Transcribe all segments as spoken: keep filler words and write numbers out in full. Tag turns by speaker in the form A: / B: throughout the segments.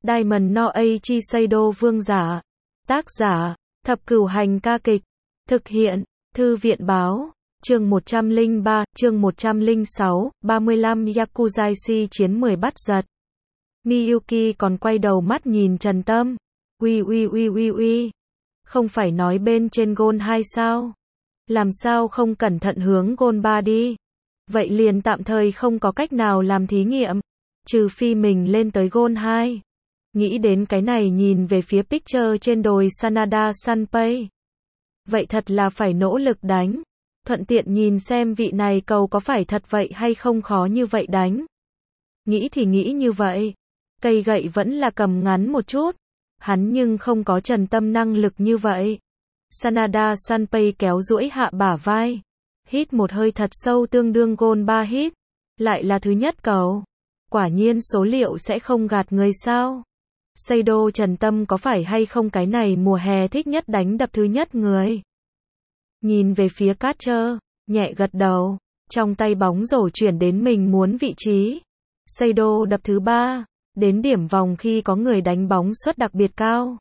A: Diamond no Aichi Seido vương giả. Tác giả, Thập Cửu Hành ca kịch. Thực hiện, Thư viện báo. Chương một trăm lẻ ba, chương một trăm lẻ sáu, ba mươi lăm Yakuzaishi chiến mười bắt giật. Miyuki còn quay đầu mắt nhìn Trần Tâm. Uy uy uy uy uy. Không phải nói bên trên Gold hai sao? Làm sao không cẩn thận hướng Gold ba đi? Vậy liền tạm thời không có cách nào làm thí nghiệm. Trừ phi mình lên tới Gold hai. Nghĩ đến cái này nhìn về phía picture trên đồi Sanada Sanpei. Vậy thật là phải nỗ lực đánh. Thuận tiện nhìn xem vị này cầu có phải thật vậy hay không khó như vậy đánh. Nghĩ thì nghĩ như vậy. Cây gậy vẫn là cầm ngắn một chút. Hắn nhưng không có Trần Tâm năng lực như vậy. Sanada Sanpei kéo duỗi hạ bả vai. Hít một hơi thật sâu tương đương Gold ba hít. Lại là thứ nhất cầu. Quả nhiên số liệu sẽ không gạt người sao. Seido Trần Tâm có phải hay không cái này mùa hè thích nhất đánh đập thứ nhất người. Nhìn về phía catcher, nhẹ gật đầu. Trong tay bóng rổ chuyển đến mình muốn vị trí. Seido đập thứ ba. Đến điểm vòng khi có người đánh bóng suất đặc biệt cao.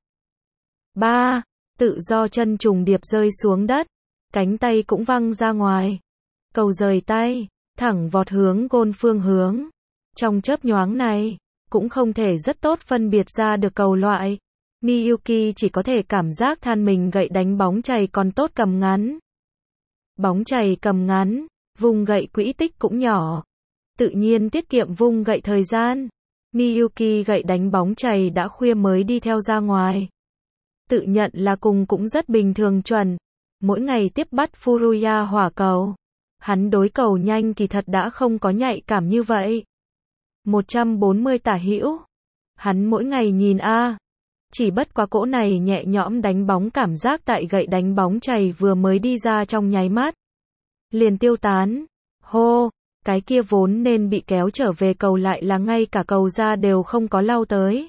A: ba. Tự do chân trùng điệp rơi xuống đất. Cánh tay cũng văng ra ngoài. Cầu rời tay, thẳng vọt hướng Gold phương hướng. Trong chớp nhoáng này, cũng không thể rất tốt phân biệt ra được cầu loại. Miyuki chỉ có thể cảm giác than mình gậy đánh bóng chày còn tốt cầm ngắn. Bóng chày cầm ngắn, vùng gậy quỹ tích cũng nhỏ. Tự nhiên tiết kiệm vung gậy thời gian. Miyuki gậy đánh bóng chày đã khuya mới đi theo ra ngoài. Tự nhận là cùng cũng rất bình thường chuẩn. Mỗi ngày tiếp bắt Furuya hỏa cầu. Hắn đối cầu nhanh kỳ thật đã không có nhạy cảm như vậy. một trăm bốn mươi tả hữu. Hắn mỗi ngày nhìn a. Chỉ bất quá cỗ này nhẹ nhõm đánh bóng cảm giác tại gậy đánh bóng chày vừa mới đi ra trong nháy mắt. Liền tiêu tán. Hô, cái kia vốn nên bị kéo trở về cầu lại là ngay cả cầu ra đều không có lau tới.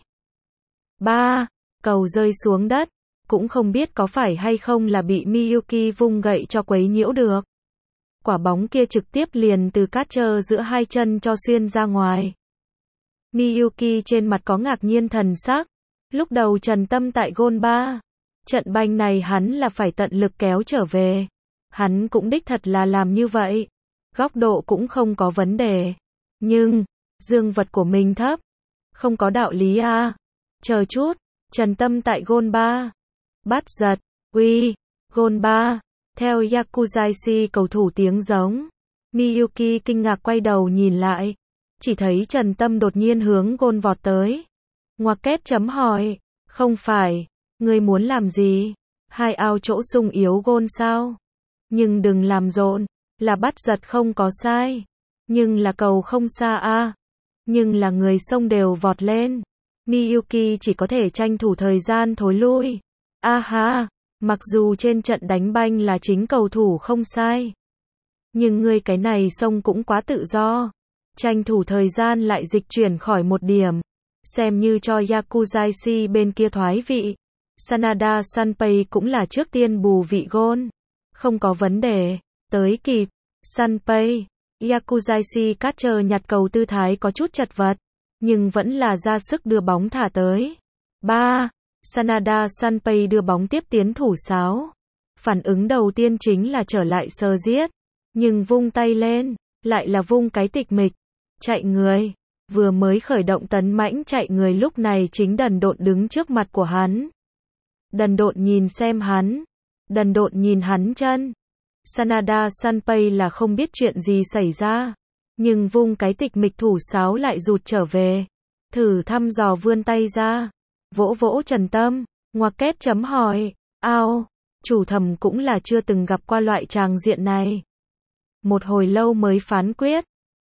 A: ba. Cầu rơi xuống đất. Cũng không biết có phải hay không là bị Miyuki vung gậy cho quấy nhiễu được. Quả bóng kia trực tiếp liền từ catcher giữa hai chân cho xuyên ra ngoài. Miyuki trên mặt có ngạc nhiên thần sắc. Lúc đầu Trần Tâm tại Gold ba. Trận banh này hắn là phải tận lực kéo trở về. Hắn cũng đích thật là làm như vậy. Góc độ cũng không có vấn đề. Nhưng, dương vật của mình thấp. Không có đạo lý a. Chờ chút, Trần Tâm tại Gold ba. Bắt giật, uy, Gold ba. Theo Yakuzaishi cầu thủ tiếng giống. Miyuki kinh ngạc quay đầu nhìn lại. Chỉ thấy Trần Tâm đột nhiên hướng Gold vọt tới. Ngoặc kép chấm hỏi. Không phải, ngươi muốn làm gì? Hai ao chỗ sung yếu Gold sao? Nhưng đừng làm rộn. Là bắt giật không có sai. Nhưng là cầu không xa a. Nhưng là người sông đều vọt lên. Miyuki chỉ có thể tranh thủ thời gian thối lui. A ha, mặc dù trên trận đánh banh là chính cầu thủ không sai. Nhưng ngươi cái này sông cũng quá tự do. Tranh thủ thời gian lại dịch chuyển khỏi một điểm. Xem như cho Yakuzaishi bên kia thoái vị. Sanada Sanpei cũng là trước tiên bù vị Gold. Không có vấn đề. Tới kịp. Sanpei. Yakuzaishi catcher nhặt cầu tư thái có chút chật vật. Nhưng vẫn là ra sức đưa bóng thả tới. ba. Sanada Sanpei đưa bóng tiếp tiến thủ sáo. Phản ứng đầu tiên chính là trở lại sờ giết. Nhưng vung tay lên. Lại là vung cái tịch mịch. Chạy người. Vừa mới khởi động tấn mãnh chạy người lúc này chính đần độn đứng trước mặt của hắn. Đần độn nhìn xem hắn. Đần độn nhìn hắn chân. Sanada Sanpei là không biết chuyện gì xảy ra. Nhưng vung cái tịch mịch thủ sáo lại rụt trở về. Thử thăm dò vươn tay ra. Vỗ vỗ Trần Tâm. Ngoặc kép chấm hỏi. Ao. Chủ thầm cũng là chưa từng gặp qua loại tràng diện này. Một hồi lâu mới phán quyết.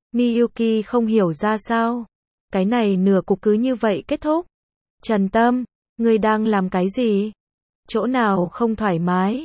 A: Miyuki không hiểu ra sao. Cái này nửa cục cứ như vậy kết thúc. Trần Tâm, ngươi đang làm cái gì? Chỗ nào không thoải mái?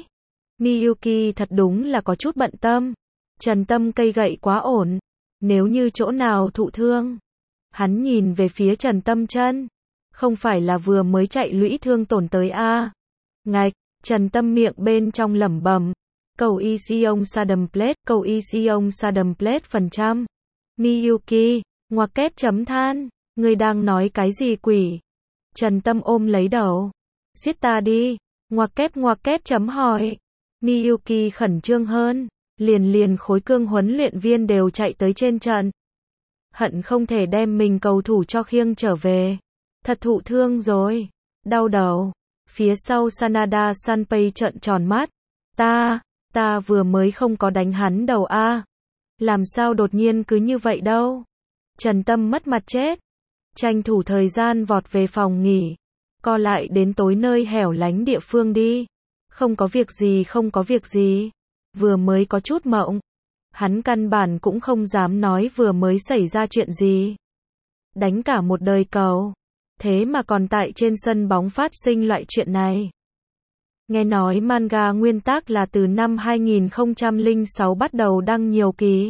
A: Miyuki thật đúng là có chút bận tâm. Trần Tâm cây gậy quá ổn. Nếu như chỗ nào thụ thương. Hắn nhìn về phía Trần Tâm chân. Không phải là vừa mới chạy lũy thương tổn tới a. À. Ngạch, Trần Tâm miệng bên trong lẩm bẩm. Cầu Ision Sadam Plate, cầu Ision Sadam Plate phần trăm. Miyuki, ngoặc kép chấm than. Ngươi đang nói cái gì quỷ? Trần Tâm ôm lấy đầu. Giết ta đi. Ngoặc kép ngoặc kép chấm hỏi. Miyuki khẩn trương hơn. Liền liền khối cương huấn luyện viên đều chạy tới trên trận. Hận không thể đem mình cầu thủ cho khiêng trở về. Thật thụ thương rồi. Đau đầu. Phía sau Sanada Sanpei trợn tròn mắt. Ta, ta vừa mới không có đánh hắn đầu a. Làm sao đột nhiên cứ như vậy đâu. Trần Tâm mất mặt chết. Tranh thủ thời gian vọt về phòng nghỉ. Co lại đến tối nơi hẻo lánh địa phương đi. Không có việc gì không có việc gì. Vừa mới có chút mộng. Hắn căn bản cũng không dám nói vừa mới xảy ra chuyện gì. Đánh cả một đời cầu. Thế mà còn tại trên sân bóng phát sinh loại chuyện này. Nghe nói manga nguyên tác là từ năm hai nghìn không trăm lẻ sáu bắt đầu đăng nhiều kỳ.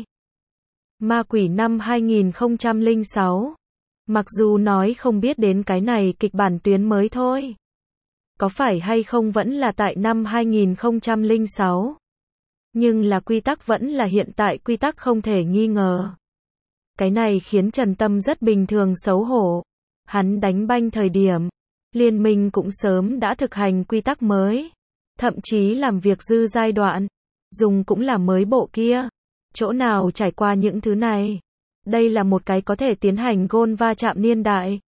A: Ma quỷ năm hai nghìn không trăm lẻ sáu. Mặc dù nói không biết đến cái này kịch bản tuyến mới thôi. Có phải hay không vẫn là tại năm hai nghìn không trăm lẻ sáu. Nhưng là quy tắc vẫn là hiện tại quy tắc không thể nghi ngờ. Cái này khiến Trần Tâm rất bình thường xấu hổ. Hắn đánh banh thời điểm, liên minh cũng sớm đã thực hành quy tắc mới. Thậm chí làm việc dư giai đoạn, dùng cũng là mới bộ kia. Chỗ nào trải qua những thứ này. Đây là một cái có thể tiến hành gôn va chạm niên đại.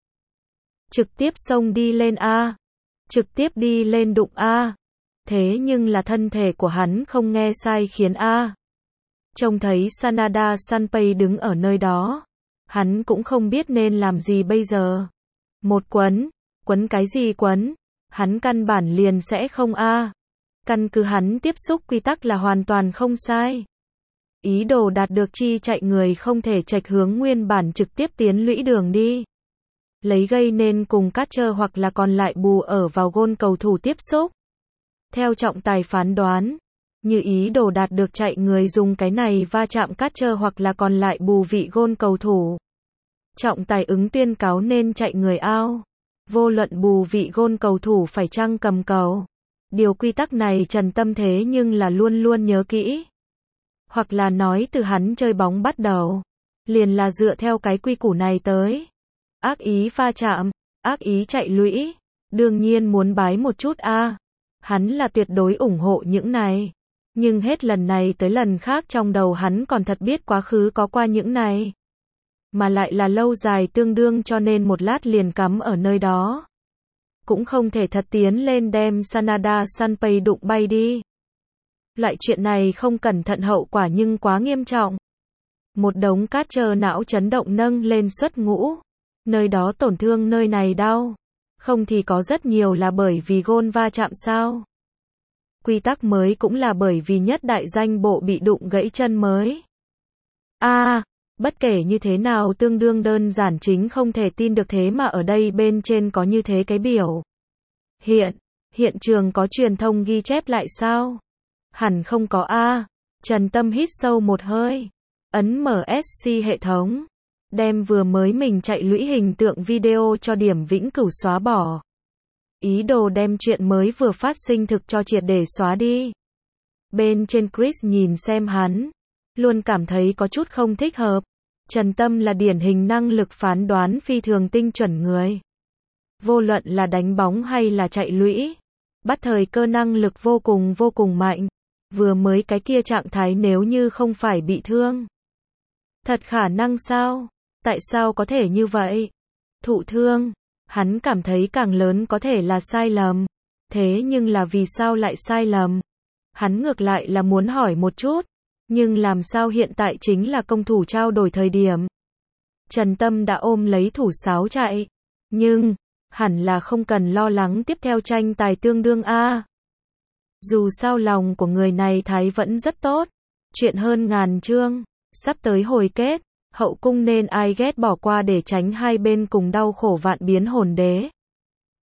A: Trực tiếp xông đi lên A. Trực tiếp đi lên đụng A. Thế nhưng là thân thể của hắn không nghe sai khiến A. Trông thấy Sanada Sanpei đứng ở nơi đó. Hắn cũng không biết nên làm gì bây giờ. Một quấn. Quấn cái gì quấn? Hắn căn bản liền sẽ không A. Căn cứ hắn tiếp xúc quy tắc là hoàn toàn không sai. Ý đồ đạt được chi chạy người không thể chệch hướng nguyên bản trực tiếp tiến lũy đường đi. Lấy gây nên cùng catcher hoặc là còn lại bù ở vào gôn cầu thủ tiếp xúc. Theo trọng tài phán đoán, như ý đồ đạt được chạy người dùng cái này va chạm catcher hoặc là còn lại bù vị gôn cầu thủ. Trọng tài ứng tuyên cáo nên chạy người out. Vô luận bù vị gôn cầu thủ phải chăng cầm cầu. Điều quy tắc này Trần Tâm thế nhưng là luôn luôn nhớ kỹ. Hoặc là nói từ hắn chơi bóng bắt đầu. Liền là dựa theo cái quy củ này tới. Ác ý va chạm, ác ý chạy lũy. Đương nhiên muốn bái một chút a. À. Hắn là tuyệt đối ủng hộ những này. Nhưng hết lần này tới lần khác trong đầu hắn còn thật biết quá khứ có qua những này. Mà lại là lâu dài tương đương cho nên một lát liền cắm ở nơi đó. Cũng không thể thật tiến lên đem Sanada Sanpei đụng bay đi. Loại chuyện này không cẩn thận hậu quả nhưng quá nghiêm trọng. Một đống catcher não chấn động nâng lên xuất ngũ. Nơi đó tổn thương nơi này đau. Không thì có rất nhiều là bởi vì gôn va chạm sao. Quy tắc mới cũng là bởi vì nhất đại danh bộ bị đụng gãy chân mới. A, à, bất kể như thế nào tương đương đơn giản chính không thể tin được thế mà ở đây bên trên có như thế cái biểu. Hiện, hiện trường có truyền thông ghi chép lại sao? Hẳn không có a. À. Trần Tâm hít sâu một hơi. Ấn mở ét xê hệ thống. Đem vừa mới mình chạy lũy hình tượng video cho điểm vĩnh cửu xóa bỏ. Ý đồ đem chuyện mới vừa phát sinh thực cho triệt để xóa đi. Bên trên Chris nhìn xem hắn. Luôn cảm thấy có chút không thích hợp. Trần Tâm là điển hình năng lực phán đoán phi thường tinh chuẩn người. Vô luận là đánh bóng hay là chạy lũy. Bắt thời cơ năng lực vô cùng vô cùng mạnh. Vừa mới cái kia trạng thái nếu như không phải bị thương. Thật khả năng sao? Tại sao có thể như vậy? Thụ thương. Hắn cảm thấy càng lớn có thể là sai lầm. Thế nhưng là vì sao lại sai lầm? Hắn ngược lại là muốn hỏi một chút. Nhưng làm sao hiện tại chính là công thủ trao đổi thời điểm. Trần Tâm đã ôm lấy thủ sáo chạy. Nhưng, hẳn là không cần lo lắng tiếp theo tranh tài tương đương a. Dù sao lòng của người này thái vẫn rất tốt. Chuyện hơn ngàn chương. Sắp tới hồi kết. Hậu cung nên ai ghét bỏ qua để tránh hai bên cùng đau khổ vạn biến hồn đế.